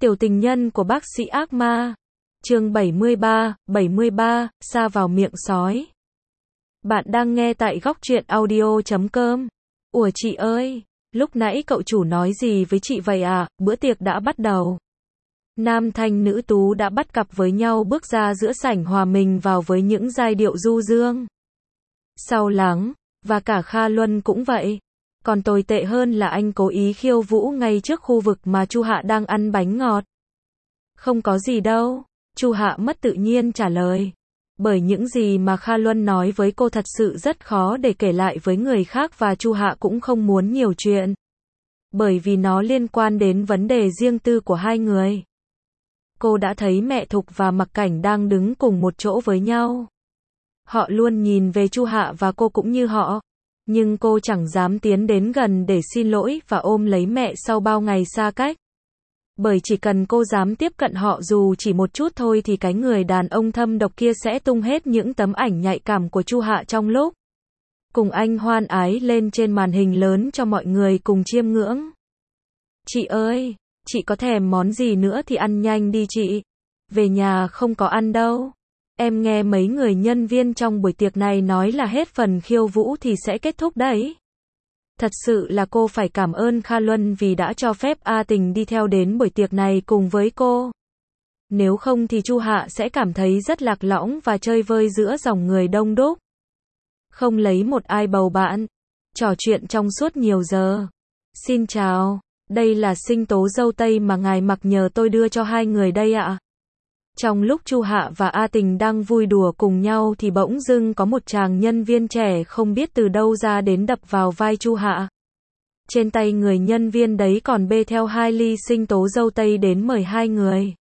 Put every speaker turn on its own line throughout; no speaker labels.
Tiểu tình nhân của bác sĩ ác ma. Chương 73, sa vào miệng sói. Bạn đang nghe tại góc truyện audio.com. Ủa chị ơi, lúc nãy cậu chủ nói gì với chị vậy à? Bữa tiệc đã bắt đầu. Nam thanh nữ tú đã bắt cặp với nhau bước ra giữa sảnh hòa mình vào với những giai điệu du dương. Sau lắng, và cả Kha Luân cũng vậy. Còn tồi tệ hơn là anh cố ý khiêu vũ ngay trước khu vực mà Chu Hạ đang ăn bánh ngọt. Không có gì đâu, Chu Hạ mất tự nhiên trả lời. Bởi những gì mà Kha Luân nói với cô thật sự rất khó để kể lại với người khác và Chu Hạ cũng không muốn nhiều chuyện. Bởi vì nó liên quan đến vấn đề riêng tư của hai người. Cô đã thấy mẹ Thục và Mặc Cảnh đang đứng cùng một chỗ với nhau. Họ luôn nhìn về Chu Hạ và cô cũng như họ. Nhưng cô chẳng dám tiến đến gần để xin lỗi và ôm lấy mẹ sau bao ngày xa cách. Bởi chỉ cần cô dám tiếp cận họ dù chỉ một chút thôi thì cái người đàn ông thâm độc kia sẽ tung hết những tấm ảnh nhạy cảm của Chu Hạ trong lúc cùng anh hoan ái lên trên màn hình lớn cho mọi người cùng chiêm ngưỡng. Chị ơi, chị có thèm món gì nữa thì ăn nhanh đi chị. Về nhà không có ăn đâu. Em nghe mấy người nhân viên trong buổi tiệc này nói là hết phần khiêu vũ thì sẽ kết thúc đấy. Thật sự là cô phải cảm ơn Kha Luân vì đã cho phép A Tình đi theo đến buổi tiệc này cùng với cô. Nếu không thì Chu Hạ sẽ cảm thấy rất lạc lõng và chơi vơi giữa dòng người đông đúc. Không lấy một ai bầu bạn. Trò chuyện trong suốt nhiều giờ. Xin chào, đây là sinh tố dâu tây mà ngài Mặc nhờ tôi đưa cho hai người đây ạ. Trong lúc Chu Hạ và A Tình đang vui đùa cùng nhau thì bỗng dưng có một chàng nhân viên trẻ không biết từ đâu ra đến đập vào vai Chu Hạ. Trên tay người nhân viên đấy còn bê theo 2 ly sinh tố dâu tây đến mời hai người.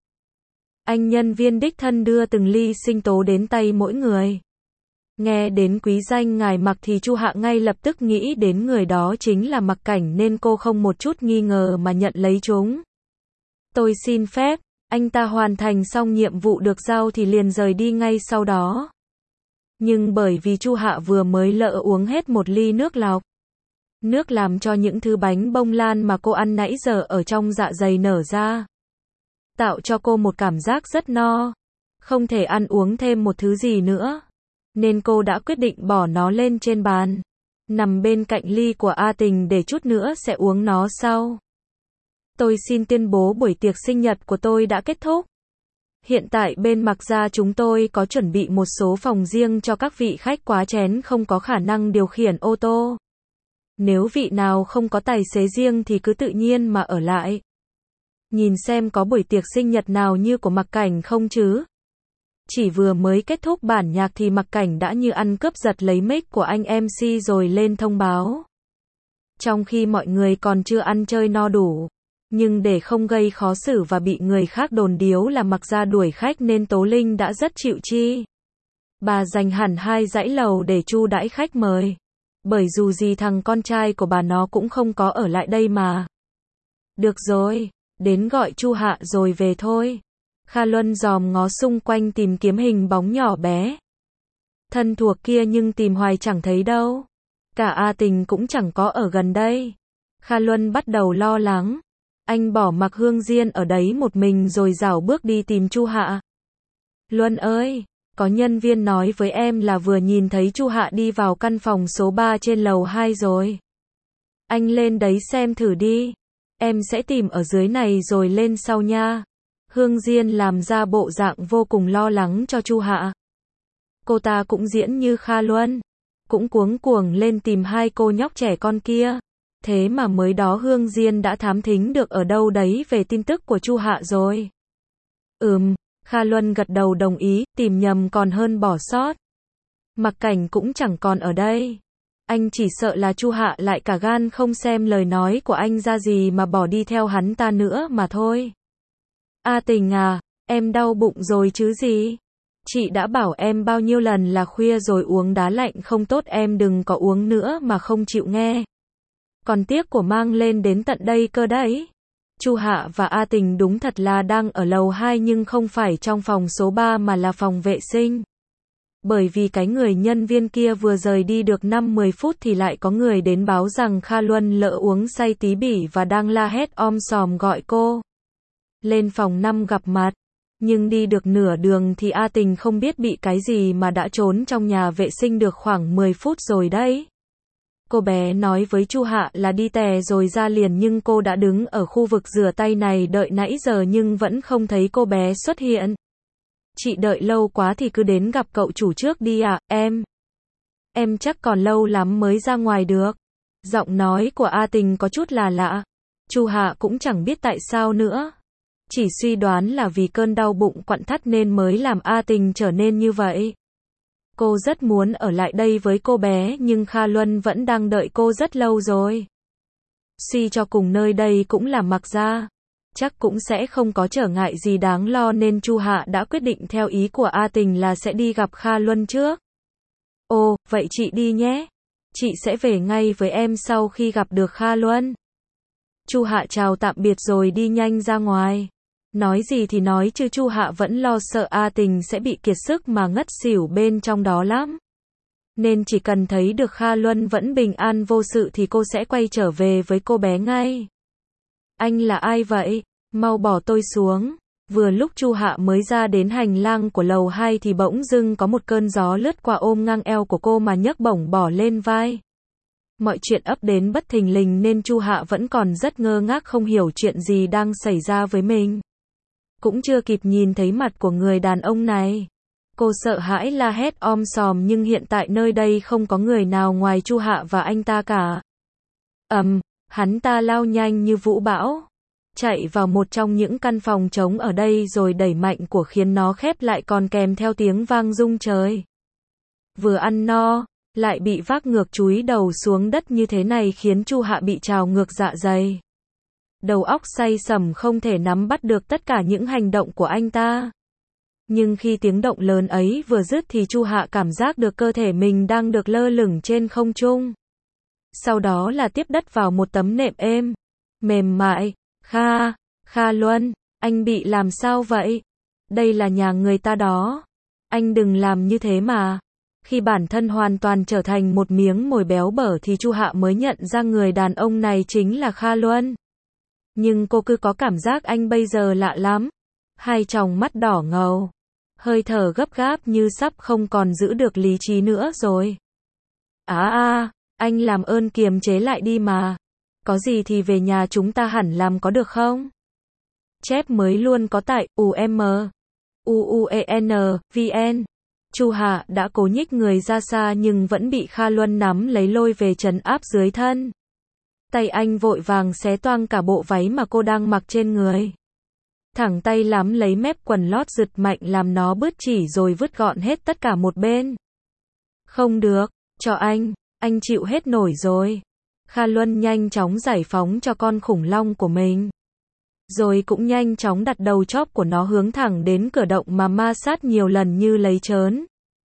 Anh nhân viên đích thân đưa từng ly sinh tố đến tay mỗi người. Nghe đến quý danh ngài Mặc thì Chu Hạ ngay lập tức nghĩ đến người đó chính là Mặc Cảnh nên cô không một chút nghi ngờ mà nhận lấy chúng. Tôi xin phép. Anh ta hoàn thành xong nhiệm vụ được giao thì liền rời đi ngay sau đó. Nhưng bởi vì Chu Hạ vừa mới lỡ uống hết một ly nước lọc. Nước làm cho những thứ bánh bông lan mà cô ăn nãy giờ ở trong dạ dày nở ra. Tạo cho cô một cảm giác rất no. Không thể ăn uống thêm một thứ gì nữa. Nên cô đã quyết định bỏ nó lên trên bàn. Nằm bên cạnh ly của A Tình để chút nữa sẽ uống nó sau. Tôi xin tuyên bố buổi tiệc sinh nhật của tôi đã kết thúc. Hiện tại bên Mặc gia chúng tôi có chuẩn bị một số phòng riêng cho các vị khách quá chén không có khả năng điều khiển ô tô. Nếu vị nào không có tài xế riêng thì cứ tự nhiên mà ở lại. Nhìn xem có buổi tiệc sinh nhật nào như của Mặc Cảnh không chứ. Chỉ vừa mới kết thúc bản nhạc thì Mặc Cảnh đã như ăn cướp giật lấy mic của anh MC rồi lên thông báo. Trong khi mọi người còn chưa ăn chơi no đủ. Nhưng để không gây khó xử và bị người khác đồn điếu là Mặc gia đuổi khách nên Tố Linh đã rất chịu chi. Bà dành hẳn 2 dãy lầu để chu đãi khách mời. Bởi dù gì thằng con trai của bà nó cũng không có ở lại đây mà. Được rồi, đến gọi Chu Hạ rồi về thôi. Kha Luân dòm ngó xung quanh tìm kiếm hình bóng nhỏ bé. Thân thuộc kia nhưng tìm hoài chẳng thấy đâu. Cả A Tình cũng chẳng có ở gần đây. Kha Luân bắt đầu lo lắng. Anh bỏ mặc Hương Diên ở đấy một mình rồi rảo bước đi tìm Chu Hạ. Luân ơi, có nhân viên nói với em là vừa nhìn thấy Chu Hạ đi vào căn phòng số 3 trên lầu 2 rồi. Anh lên đấy xem thử đi. Em sẽ tìm ở dưới này rồi lên sau nha. Hương Diên làm ra bộ dạng vô cùng lo lắng cho Chu Hạ. Cô ta cũng diễn như Kha Luân. Cũng cuống cuồng lên tìm 2 cô nhóc trẻ con kia. Thế mà mới đó Hương Diên đã thám thính được ở đâu đấy về tin tức của Chu Hạ rồi. Kha Luân gật đầu đồng ý, tìm nhầm còn hơn bỏ sót. Mặc Cảnh cũng chẳng còn ở đây. Anh chỉ sợ là Chu Hạ lại cả gan không xem lời nói của anh ra gì mà bỏ đi theo hắn ta nữa mà thôi. A Tình à, em đau bụng rồi chứ gì? Chị đã bảo em bao nhiêu lần là khuya rồi uống đá lạnh không tốt em đừng có uống nữa mà không chịu nghe. Còn tiếc của mang lên đến tận đây cơ đấy. Chu Hạ và A Tình đúng thật là đang ở lầu 2 nhưng không phải trong phòng số 3 mà là phòng vệ sinh. Bởi vì cái người nhân viên kia vừa rời đi được 5-10 phút thì lại có người đến báo rằng Kha Luân lỡ uống say tí bỉ và đang la hét om sòm gọi cô. lên phòng 5 gặp mặt. Nhưng đi được nửa đường thì A Tình không biết bị cái gì mà đã trốn trong nhà vệ sinh được khoảng 10 phút rồi đấy. Cô bé nói với Chu Hạ là đi tè rồi ra liền, nhưng cô đã đứng ở khu vực rửa tay này đợi nãy giờ nhưng vẫn không thấy cô bé xuất hiện. Chị đợi lâu quá thì cứ đến gặp cậu chủ trước đi ạ, em. Em chắc còn lâu lắm mới ra ngoài được. Giọng nói của A Tình có chút là lạ. Chu Hạ cũng chẳng biết tại sao nữa. Chỉ suy đoán là vì cơn đau bụng quặn thắt nên mới làm A Tình trở nên như vậy. Cô rất muốn ở lại đây với cô bé nhưng Kha Luân vẫn đang đợi cô rất lâu rồi. Suy cho cùng nơi đây cũng là Mạc Gia. Chắc cũng sẽ không có trở ngại gì đáng lo nên Chu Hạ đã quyết định theo ý của A Tình là sẽ đi gặp Kha Luân trước. Ồ, vậy chị đi nhé. Chị sẽ về ngay với em sau khi gặp được Kha Luân. Chu Hạ chào tạm biệt rồi đi nhanh ra ngoài. Nói gì thì nói chứ Chu Hạ vẫn lo sợ A Tình sẽ bị kiệt sức mà ngất xỉu bên trong đó lắm. Nên chỉ cần thấy được Kha Luân vẫn bình an vô sự thì cô sẽ quay trở về với cô bé ngay. Anh là ai vậy? Mau bỏ tôi xuống. Vừa lúc Chu Hạ mới ra đến hành lang của lầu 2 thì bỗng dưng có một cơn gió lướt qua ôm ngang eo của cô mà nhấc bổng bỏ lên vai. Mọi chuyện ấp đến bất thình lình nên Chu Hạ vẫn còn rất ngơ ngác không hiểu chuyện gì đang xảy ra với mình. Cũng chưa kịp nhìn thấy mặt của người đàn ông này. Cô sợ hãi la hét om sòm nhưng hiện tại nơi đây không có người nào ngoài Chu Hạ và anh ta cả. Hắn ta lao nhanh như vũ bão. Chạy vào một trong những căn phòng trống ở đây rồi đẩy mạnh của khiến nó khép lại còn kèm theo tiếng vang rung trời. Vừa ăn no, lại bị vác ngược chúi đầu xuống đất như thế này khiến Chu Hạ bị trào ngược dạ dày. Đầu óc say sẩm không thể nắm bắt được tất cả những hành động của anh ta. Nhưng khi tiếng động lớn ấy vừa dứt thì Chu Hạ cảm giác được cơ thể mình đang được lơ lửng trên không trung. Sau đó là tiếp đất vào một tấm nệm êm, mềm mại. Kha Luân, anh bị làm sao vậy? Đây là nhà người ta đó. Anh đừng làm như thế mà. Khi bản thân hoàn toàn trở thành một miếng mồi béo bở thì Chu Hạ mới nhận ra người đàn ông này chính là Kha Luân. Nhưng cô cứ có cảm giác anh bây giờ lạ lắm. Hai tròng mắt đỏ ngầu. Hơi thở gấp gáp như sắp không còn giữ được lý trí nữa rồi. Anh làm ơn kiềm chế lại đi mà. Có gì thì về nhà chúng ta hẳn làm có được không? Chép mới luôn có tại UUEN.vn. Chu Hạ đã cố nhích người ra xa nhưng vẫn bị Kha Luân nắm lấy lôi về trấn áp dưới thân. Tay anh vội vàng xé toang cả bộ váy mà cô đang mặc trên người. Thẳng tay nắm lấy mép quần lót giật mạnh làm nó bứt chỉ rồi vứt gọn hết tất cả một bên. Không được, cho anh chịu hết nổi rồi. Kha Luân nhanh chóng giải phóng cho con khủng long của mình. Rồi cũng nhanh chóng đặt đầu chóp của nó hướng thẳng đến cửa động mà ma sát nhiều lần như lấy trớn.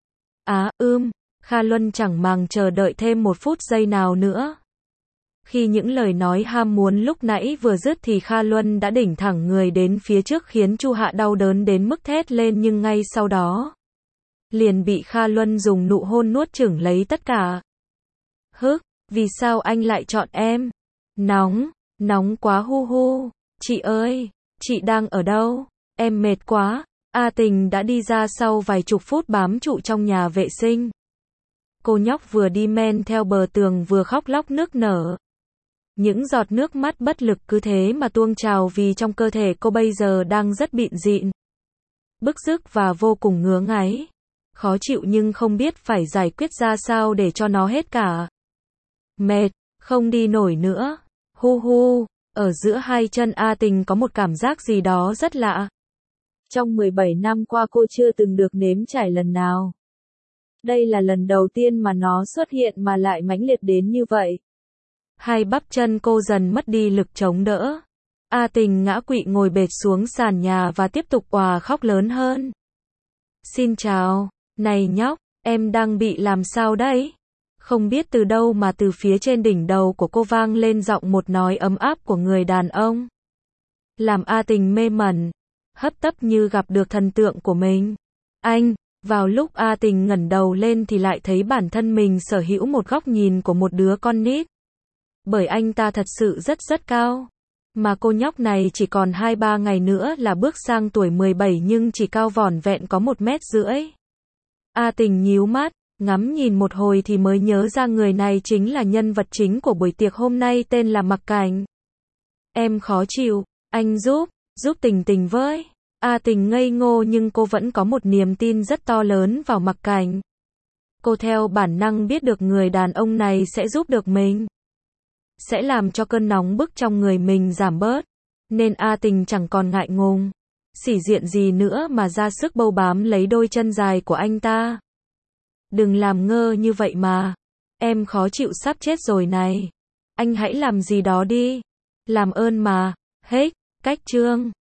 Kha Luân chẳng màng chờ đợi thêm một phút giây nào nữa. Khi những lời nói ham muốn lúc nãy vừa dứt thì Kha Luân đã đỉnh thẳng người đến phía trước khiến Chu Hạ đau đớn đến mức thét lên nhưng ngay sau đó liền bị Kha Luân dùng nụ hôn nuốt chửng lấy tất cả. Vì sao anh lại chọn em? Nóng quá hu hu. Chị ơi, chị đang ở đâu? Em mệt quá. A Tình đã đi ra sau vài chục phút bám trụ trong nhà vệ sinh. Cô nhóc vừa đi men theo bờ tường vừa khóc lóc nức nở. Những giọt nước mắt bất lực cứ thế mà tuôn trào vì trong cơ thể cô bây giờ đang rất bịn dịn. Bức rứt và vô cùng ngứa ngáy. Khó chịu nhưng không biết phải giải quyết ra sao để cho nó hết cả. Mệt, không đi nổi nữa. Hu. Ở giữa hai chân A Tình có một cảm giác gì đó rất lạ. Trong 17 năm qua cô chưa từng được nếm trải lần nào. Đây là lần đầu tiên mà nó xuất hiện mà lại mãnh liệt đến như vậy. Hai bắp chân cô dần mất đi lực chống đỡ. A Tình ngã quỵ ngồi bệt xuống sàn nhà và tiếp tục òa khóc lớn hơn. Xin chào, này nhóc, em đang bị làm sao đấy? Không biết từ đâu mà từ phía trên đỉnh đầu của cô vang lên giọng một nói ấm áp của người đàn ông. Làm A Tình mê mẩn, hấp tấp như gặp được thần tượng của mình. Vào lúc A Tình ngẩng đầu lên thì lại thấy bản thân mình sở hữu một góc nhìn của một đứa con nít. Bởi anh ta thật sự rất cao. Mà cô nhóc này chỉ còn 2-3 ngày nữa là bước sang tuổi 17 nhưng chỉ cao vỏn vẹn có 1,5 mét. A Tình nhíu mắt, ngắm nhìn một hồi thì mới nhớ ra người này chính là nhân vật chính của buổi tiệc hôm nay tên là Mặc Cảnh. Em khó chịu, anh giúp Tình Tình với. A Tình ngây ngô nhưng cô vẫn có một niềm tin rất to lớn vào Mặc Cảnh. Cô theo bản năng biết được người đàn ông này sẽ giúp được mình, sẽ làm cho cơn nóng bức trong người mình giảm bớt, nên A Tình chẳng còn ngại ngùng, sĩ diện gì nữa mà ra sức bâu bám lấy đôi chân dài của anh ta. Đừng làm ngơ như vậy mà, em khó chịu sắp chết rồi này. Anh hãy làm gì đó đi, làm ơn mà. Hết, cách chương.